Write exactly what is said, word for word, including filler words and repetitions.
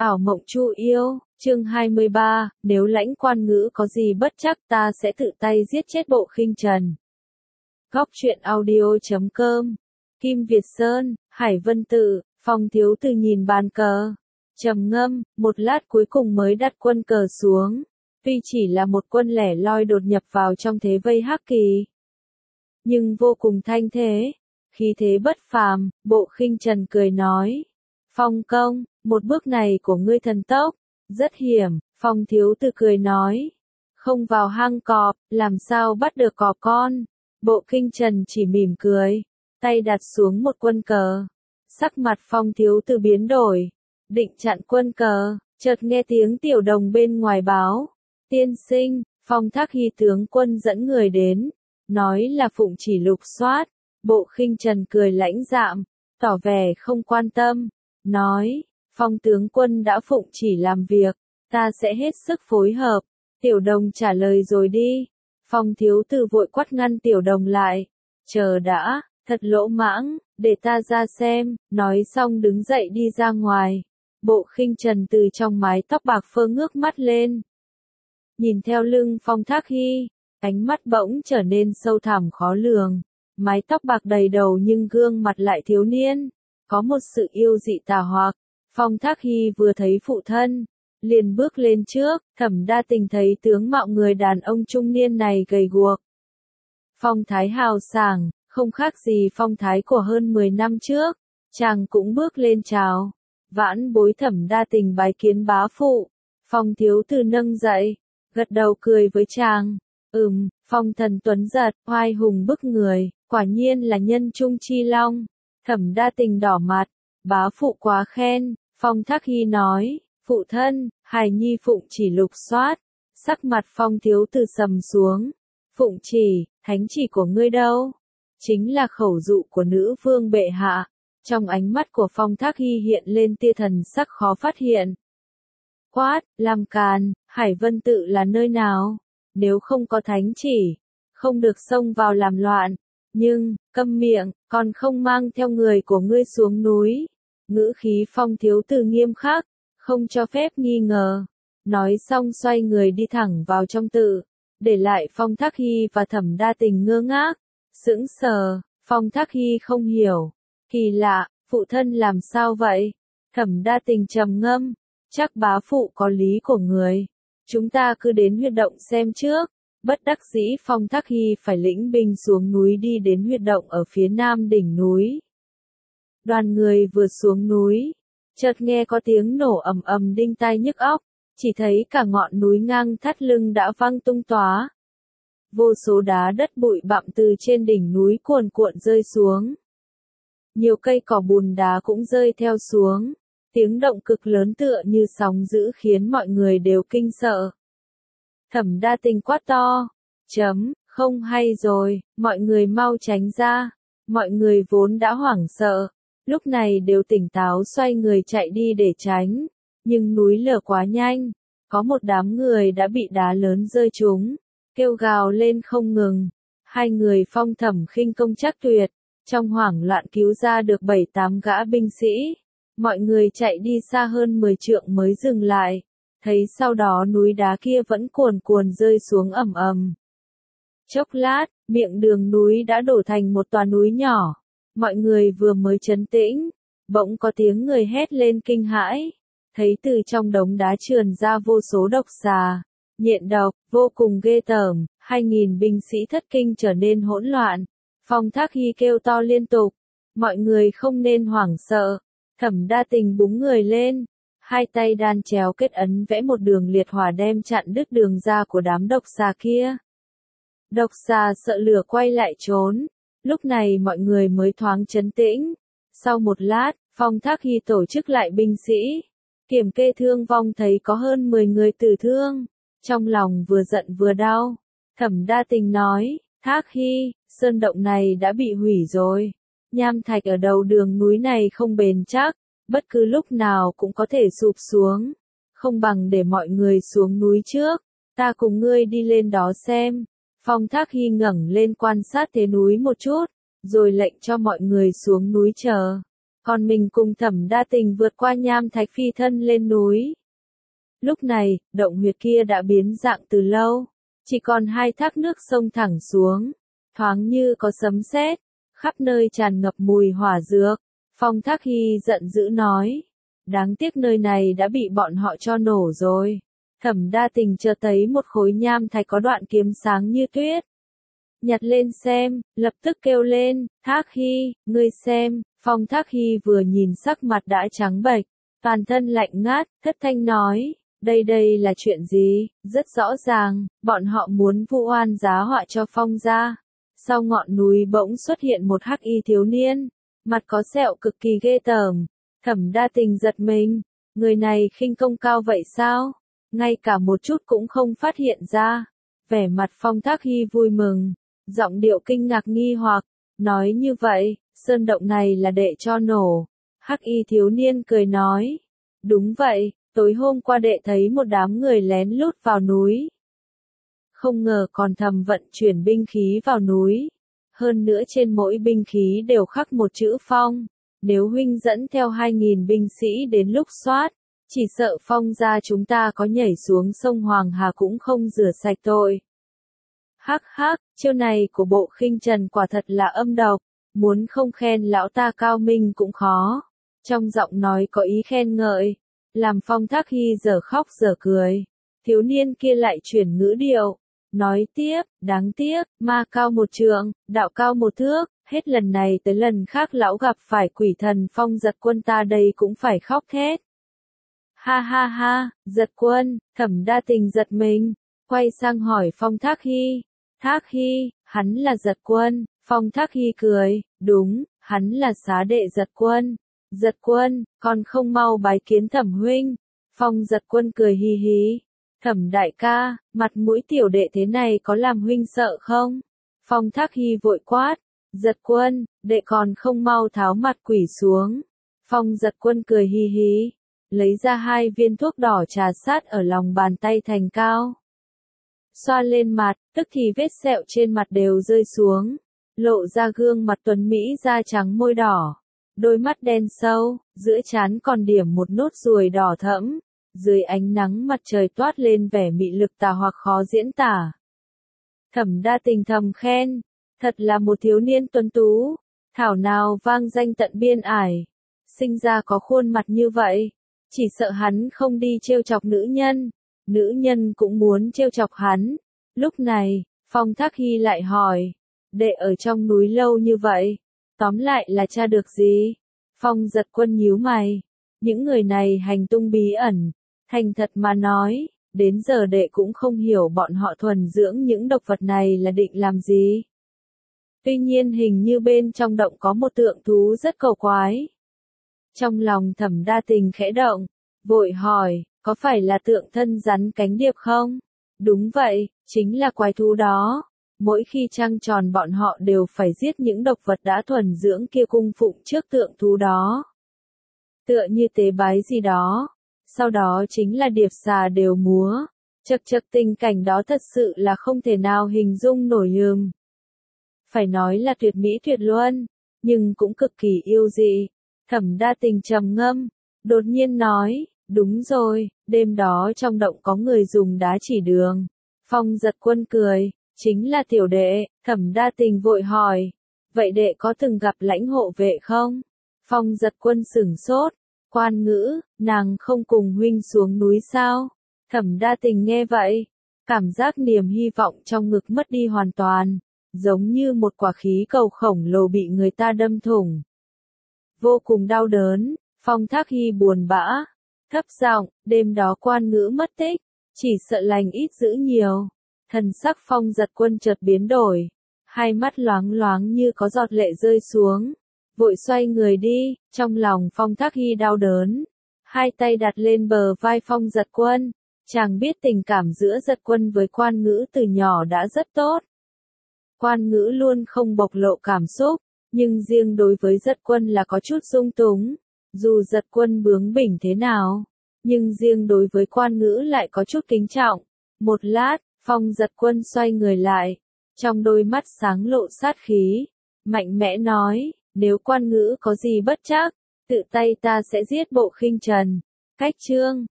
Ảo mộng Chu yêu, chương hai mươi ba, nếu lãnh quan ngữ có gì bất trắc ta sẽ tự tay giết chết Bộ Khinh Trần. Góc truyện audio chấm com, Kim Việt Sơn, Hải Vân Tự, Phong Thiếu Từ nhìn bàn cờ, trầm ngâm, một lát cuối cùng mới đặt quân cờ xuống. Tuy chỉ là một quân lẻ loi đột nhập vào trong thế vây Hắc Kỳ, nhưng vô cùng thanh thế, khí thế bất phàm. Bộ Khinh Trần cười nói, Phong công, một bước này của ngươi thần tốc, rất hiểm. Phong Thiếu Từ cười nói, không vào hang cọp, làm sao bắt được cọp con. Bộ Khinh Trần chỉ mỉm cười, tay đặt xuống một quân cờ. Sắc mặt Phong Thiếu Từ biến đổi, định chặn quân cờ, chợt nghe tiếng tiểu đồng bên ngoài báo, tiên sinh, Phong Thác Hy tướng quân dẫn người đến, nói là phụng chỉ lục soát. Bộ Khinh Trần cười lãnh đạm, tỏ vẻ không quan tâm, nói, Phong tướng quân đã phụng chỉ làm việc, ta sẽ hết sức phối hợp. Tiểu đồng trả lời rồi đi. Phong Thiếu Từ vội quát ngăn tiểu đồng lại, chờ đã, thật lỗ mãng, để ta ra xem. Nói xong đứng dậy đi ra ngoài. Bộ Khinh Trần từ trong mái tóc bạc phơ ngước mắt lên, nhìn theo lưng Phong Thác Hy, ánh mắt bỗng trở nên sâu thẳm khó lường. Mái tóc bạc đầy đầu nhưng gương mặt lại thiếu niên, có một sự yêu dị tà hoặc. Phong Thác Hy vừa thấy phụ thân, liền bước lên trước. Thẩm Đa Tình thấy tướng mạo người đàn ông trung niên này gầy guộc, phong thái hào sảng, không khác gì phong thái của hơn mười năm trước. Chàng cũng bước lên chào, vãn bối Thẩm Đa Tình bái kiến bá phụ. Phong Thiếu Từ nâng dậy, gật đầu cười với chàng, ừm, phong thần tuấn giật, oai hùng bức người, quả nhiên là nhân trung chi long. Thẩm Đa Tình đỏ mặt, bá phụ quá khen. Phong Thác Hy nói, phụ thân, hài nhi phụng chỉ lục soát. Sắc mặt Phong Thiếu Từ sầm xuống, phụng chỉ, thánh chỉ của ngươi đâu? Chính là khẩu dụ của nữ vương bệ hạ. Trong ánh mắt của Phong Thác Hy hiện lên tia thần sắc khó phát hiện. Quát, làm càn, Hải Vân Tự là nơi nào? Nếu không có thánh chỉ, không được xông vào làm loạn. Nhưng, câm miệng, còn không mang theo người của ngươi xuống núi. Ngữ khí Phong Thiếu Từ nghiêm khắc, không cho phép nghi ngờ. Nói xong xoay người đi thẳng vào trong tự, để lại Phong Thác Hy và Thẩm Đa Tình ngơ ngác, sững sờ. Phong Thác Hy không hiểu, kỳ lạ, phụ thân làm sao vậy? Thẩm Đa Tình trầm ngâm, chắc bá phụ có lý của người. Chúng ta cứ đến huyệt động xem trước. Bất đắc dĩ Phong Thác Hy phải lĩnh binh xuống núi đi đến huyệt động ở phía nam đỉnh núi. Đoàn người vừa xuống núi, chợt nghe có tiếng nổ ầm ầm đinh tai nhức óc, chỉ thấy cả ngọn núi ngang thắt lưng đã văng tung tóa. Vô số đá đất bụi bặm từ trên đỉnh núi cuồn cuộn rơi xuống. Nhiều cây cỏ bùn đá cũng rơi theo xuống. Tiếng động cực lớn tựa như sóng dữ khiến mọi người đều kinh sợ. Thẩm Đa Tình quát to, chấm, không hay rồi, mọi người mau tránh ra. Mọi người vốn đã hoảng sợ, lúc này đều tỉnh táo xoay người chạy đi để tránh. Nhưng núi lở quá nhanh, có một đám người đã bị đá lớn rơi trúng, kêu gào lên không ngừng. Hai người Phong Thẩm khinh công chắc tuyệt, trong hoảng loạn cứu ra được bảy tám gã binh sĩ. Mọi người chạy đi xa hơn mười trượng mới dừng lại, thấy sau đó núi đá kia vẫn cuồn cuồn rơi xuống ầm ầm. Chốc lát, miệng đường núi đã đổ thành một tòa núi nhỏ. Mọi người vừa mới trấn tĩnh, bỗng có tiếng người hét lên kinh hãi. Thấy từ trong đống đá trườn ra vô số độc xà, nhện độc, vô cùng ghê tởm. Hai nghìn binh sĩ thất kinh trở nên hỗn loạn. Phong Thác Hy kêu to liên tục, mọi người không nên hoảng sợ. Thẩm Đa Tình búng người lên, hai tay đan chéo kết ấn vẽ một đường liệt hỏa đem chặn đứt đường ra của đám độc xà kia. Độc xà sợ lửa quay lại trốn, lúc này mọi người mới thoáng trấn tĩnh. Sau một lát, Phong Thác Hy tổ chức lại binh sĩ, kiểm kê thương vong thấy có hơn mười người tử thương, trong lòng vừa giận vừa đau. Thẩm Đa Tình nói, Thác Hy, sơn động này đã bị hủy rồi. Nham thạch ở đầu đường núi này không bền chắc, bất cứ lúc nào cũng có thể sụp xuống. Không bằng để mọi người xuống núi trước, ta cùng ngươi đi lên đó xem. Phong Thác Hy ngẩng lên quan sát thế núi một chút, rồi lệnh cho mọi người xuống núi chờ. còn mình cùng Thẩm Đa Tình vượt qua nham thạch phi thân lên núi. Lúc này, động huyệt kia đã biến dạng từ lâu, chỉ còn hai thác nước sông thẳng xuống, thoáng như có sấm sét, khắp nơi tràn ngập mùi hỏa dược. Phong Thác Hy giận dữ nói, đáng tiếc nơi này đã bị bọn họ cho nổ rồi. Thẩm Đa Tình chợt thấy một khối nham thạch có đoạn kiếm sáng như tuyết. Nhặt lên xem, lập tức kêu lên, Thác Hy, ngươi xem. Phong Thác Hy vừa nhìn sắc mặt đã trắng bệch, toàn thân lạnh ngắt, thất thanh nói, đây đây là chuyện gì? Rất rõ ràng, bọn họ muốn vu oan giá họa cho Phong gia. Sau ngọn núi bỗng xuất hiện một hắc y thiếu niên, mặt có sẹo cực kỳ ghê tởm. Thẩm Đa Tình giật mình, người này khinh công cao vậy sao? Ngay cả một chút cũng không phát hiện ra. Vẻ mặt Phong Thác Hy vui mừng, giọng điệu kinh ngạc nghi hoặc, nói như vậy, sơn động này là đệ cho nổ. Hắc y thiếu niên cười nói, đúng vậy, tối hôm qua đệ thấy một đám người lén lút vào núi. Không ngờ còn thầm vận chuyển binh khí vào núi. Hơn nữa trên mỗi binh khí đều khắc một chữ Phong. Nếu huynh dẫn theo hai nghìn binh sĩ đến lúc soát, chỉ sợ Phong gia chúng ta có nhảy xuống sông Hoàng Hà cũng không rửa sạch tội. Hắc hắc, chiêu này của Bộ Khinh Trần quả thật là âm độc, muốn không khen lão ta cao minh cũng khó. Trong giọng nói có ý khen ngợi, làm Phong Thác Hy giờ khóc giờ cười. Thiếu niên kia lại chuyển ngữ điệu, nói tiếp, đáng tiếc, ma cao một trượng, đạo cao một thước, hết lần này tới lần khác lão gặp phải quỷ thần Phong Giật Quân ta đây cũng phải khóc thét. Ha ha ha, Giật Quân, Thẩm Đa Tình giật mình, quay sang hỏi Phong Thác Hy. Thác Hy, hắn là Giật Quân. Phong Thác Hy cười, đúng, hắn là xá đệ Giật Quân. Giật Quân, còn không mau bái kiến Thẩm huynh. Phong Giật Quân cười hì hì. Thẩm đại ca, mặt mũi tiểu đệ thế này có làm huynh sợ không? Phong Thác Hy vội quát, Giật Quân, đệ còn không mau tháo mặt quỷ xuống. Phong Giật Quân cười hì hì, lấy ra hai viên thuốc đỏ trà sát ở lòng bàn tay thành cao. Xoa lên mặt, tức thì vết sẹo trên mặt đều rơi xuống, lộ ra gương mặt tuấn mỹ da trắng môi đỏ, đôi mắt đen sâu, giữa trán còn điểm một nốt ruồi đỏ thẫm, dưới ánh nắng mặt trời toát lên vẻ mị lực tà hoặc khó diễn tả. Thẩm Đa Tình thầm khen, thật là một thiếu niên tuấn tú, thảo nào vang danh tận biên ải, sinh ra có khuôn mặt như vậy, chỉ sợ hắn không đi trêu chọc nữ nhân. Nữ nhân cũng muốn trêu chọc hắn. Lúc này, Phong Thác Hy lại hỏi, đệ ở trong núi lâu như vậy, tóm lại là tra được gì? Phong Giật Quân nhíu mày, những người này hành tung bí ẩn, thành thật mà nói, đến giờ đệ cũng không hiểu bọn họ thuần dưỡng những độc vật này là định làm gì. Tuy nhiên hình như bên trong động có một tượng thú rất cầu quái. Trong lòng Thẩm Đa Tình khẽ động, vội hỏi, có phải là tượng thân rắn cánh điệp không? Đúng vậy, chính là quái thú đó. Mỗi khi trăng tròn bọn họ đều phải giết những độc vật đã thuần dưỡng kia cung phụng trước tượng thú đó. Tựa như tế bái gì đó. Sau đó chính là điệp xà đều múa. Chật chật tình cảnh đó thật sự là không thể nào hình dung nổi ừm. Phải nói là tuyệt mỹ tuyệt luân, nhưng cũng cực kỳ yêu dị. Thẩm Đa Tình trầm ngâm, đột nhiên nói, đúng rồi, đêm đó trong động có người dùng đá chỉ đường. Phong Giật Quân cười, chính là tiểu đệ. Thẩm Đa Tình vội hỏi, vậy đệ có từng gặp Lãnh hộ vệ không? Phong Giật Quân sửng sốt, Quan Ngữ, nàng không cùng huynh xuống núi sao? Thẩm Đa Tình nghe vậy, cảm giác niềm hy vọng trong ngực mất đi hoàn toàn, giống như một quả khí cầu khổng lồ bị người ta đâm thủng. Vô cùng đau đớn, Phong Thác Hy buồn bã, thấp giọng, đêm đó Quan Ngữ mất tích, chỉ sợ lành ít dữ nhiều. Thần sắc Phong Giật Quân chợt biến đổi, hai mắt loáng loáng như có giọt lệ rơi xuống, vội xoay người đi. Trong lòng Phong Thác Hy đau đớn, hai tay đặt lên bờ vai Phong Giật Quân, chàng biết tình cảm giữa Giật Quân với Quan Ngữ từ nhỏ đã rất tốt. Quan Ngữ luôn không bộc lộ cảm xúc, nhưng riêng đối với Giật Quân là có chút dung túng. Dù Giật Quân bướng bỉnh thế nào, nhưng riêng đối với Quan Ngữ lại có chút kính trọng. Một lát, Phong Giật Quân xoay người lại, trong đôi mắt sáng lộ sát khí, mạnh mẽ nói, nếu Quan Ngữ có gì bất trắc, Tự tay ta sẽ giết bộ khinh trần. Cách chương